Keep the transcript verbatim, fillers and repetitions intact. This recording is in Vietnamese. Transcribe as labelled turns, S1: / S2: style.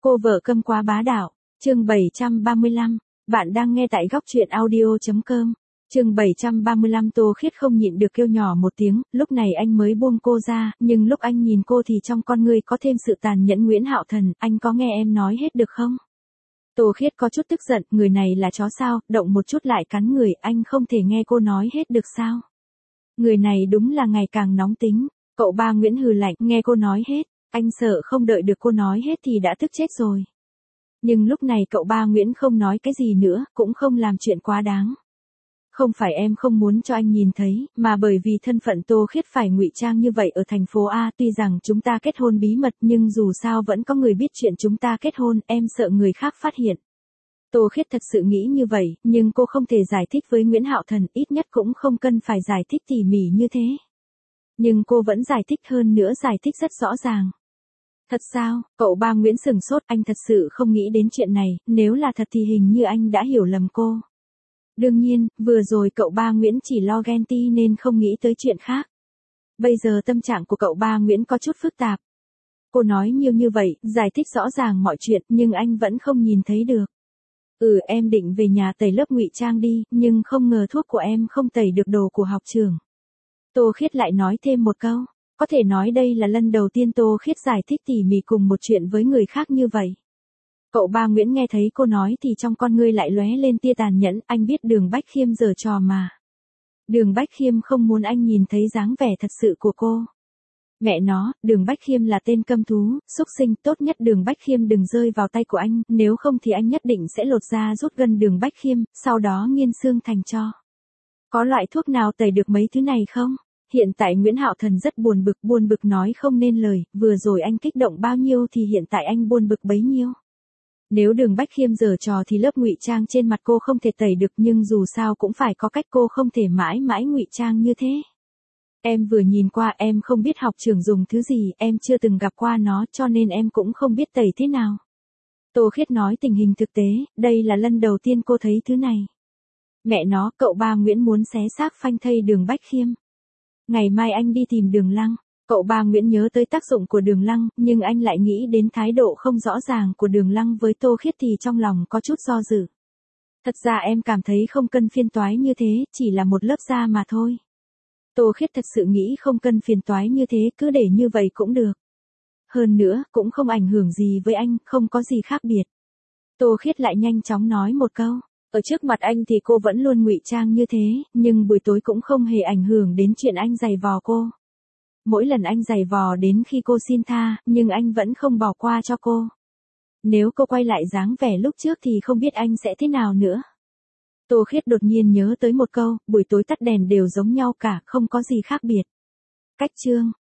S1: Cô vợ câm quá bá đạo, chương bảy trăm ba mươi lăm, bạn đang nghe tại góc truyện audio.com. Chương bảy trăm ba mươi lăm Tô Khiết không nhịn được kêu nhỏ một tiếng, lúc này anh mới buông cô ra, nhưng lúc anh nhìn cô thì trong con người có thêm sự tàn nhẫn. Nguyễn Hạo Thần, anh có nghe em nói hết được không? Tô Khiết có chút tức giận, người này là chó sao, động một chút lại cắn người, anh không thể nghe cô nói hết được sao? Người này đúng là ngày càng nóng tính. Cậu ba Nguyễn hừ lạnh, nghe cô nói hết, anh sợ không đợi được cô nói hết thì đã tức chết rồi. Nhưng lúc này cậu ba Nguyễn không nói cái gì nữa, cũng không làm chuyện quá đáng. Không phải em không muốn cho anh nhìn thấy, mà bởi vì thân phận Tô Khiết phải ngụy trang như vậy ở thành phố A. Tuy rằng chúng ta kết hôn bí mật nhưng dù sao vẫn có người biết chuyện chúng ta kết hôn, em sợ người khác phát hiện. Tô Khiết thật sự nghĩ như vậy, nhưng cô không thể giải thích với Nguyễn Hạo Thần, ít nhất cũng không cần phải giải thích tỉ mỉ như thế. Nhưng cô vẫn giải thích, hơn nữa giải thích rất rõ ràng. Thật sao? Cậu ba Nguyễn sửng sốt, anh thật sự không nghĩ đến chuyện này, nếu là thật thì hình như anh đã hiểu lầm cô. Đương nhiên, vừa rồi cậu ba Nguyễn chỉ lo ghen ti nên không nghĩ tới chuyện khác. Bây giờ tâm trạng của cậu ba Nguyễn có chút phức tạp. Cô nói nhiều như vậy, giải thích rõ ràng mọi chuyện, nhưng anh vẫn không nhìn thấy được. Ừ, em định về nhà tẩy lớp ngụy trang đi, nhưng không ngờ thuốc của em không tẩy được đồ của học trường. Tô Khiết lại nói thêm một câu. Có thể nói đây là lần đầu tiên Tô Khiết giải thích tỉ mỉ cùng một chuyện với người khác như vậy. Cậu ba Nguyễn nghe thấy cô nói thì trong con ngươi lại lóe lên tia tàn nhẫn, anh biết Đường Bách Khiêm giở trò mà. Đường Bách Khiêm không muốn anh nhìn thấy dáng vẻ thật sự của cô. Mẹ nó, Đường Bách Khiêm là tên câm thú, xúc sinh, tốt nhất Đường Bách Khiêm đừng rơi vào tay của anh, nếu không thì anh nhất định sẽ lột da rút gân Đường Bách Khiêm, sau đó nghiên xương thành tro. Có loại thuốc nào tẩy được mấy thứ này không? Hiện tại Nguyễn Hạo Thần rất buồn bực, buồn bực nói không nên lời, vừa rồi anh kích động bao nhiêu thì hiện tại anh buồn bực bấy nhiêu. Nếu Đường Bách Khiêm giở trò thì lớp ngụy trang trên mặt cô không thể tẩy được, nhưng dù sao cũng phải có cách, cô không thể mãi mãi ngụy trang như thế. Em vừa nhìn qua, em không biết học trường dùng thứ gì, em chưa từng gặp qua nó cho nên em cũng không biết tẩy thế nào. Tô Khiết nói tình hình thực tế, đây là lần đầu tiên cô thấy thứ này. Mẹ nó, cậu ba Nguyễn muốn xé xác phanh thây Đường Bách Khiêm. Ngày mai anh đi tìm Đường Lăng. Cậu ba Nguyễn nhớ tới tác dụng của Đường Lăng, nhưng anh lại nghĩ đến thái độ không rõ ràng của Đường Lăng với Tô Khiết thì trong lòng có chút do dự. Thật ra em cảm thấy không cần phiền toái như thế, chỉ là một lớp da mà thôi. Tô Khiết thật sự nghĩ không cần phiền toái như thế, cứ để như vậy cũng được. Hơn nữa, cũng không ảnh hưởng gì với anh, không có gì khác biệt. Tô Khiết lại nhanh chóng nói một câu. Ở trước mặt anh thì cô vẫn luôn ngụy trang như thế, nhưng buổi tối cũng không hề ảnh hưởng đến chuyện anh giày vò cô. Mỗi lần anh giày vò đến khi cô xin tha, nhưng anh vẫn không bỏ qua cho cô. Nếu cô quay lại dáng vẻ lúc trước thì không biết anh sẽ thế nào nữa. Tô Khiết đột nhiên nhớ tới một câu, buổi tối tắt đèn đều giống nhau cả, không có gì khác biệt. Cách chương.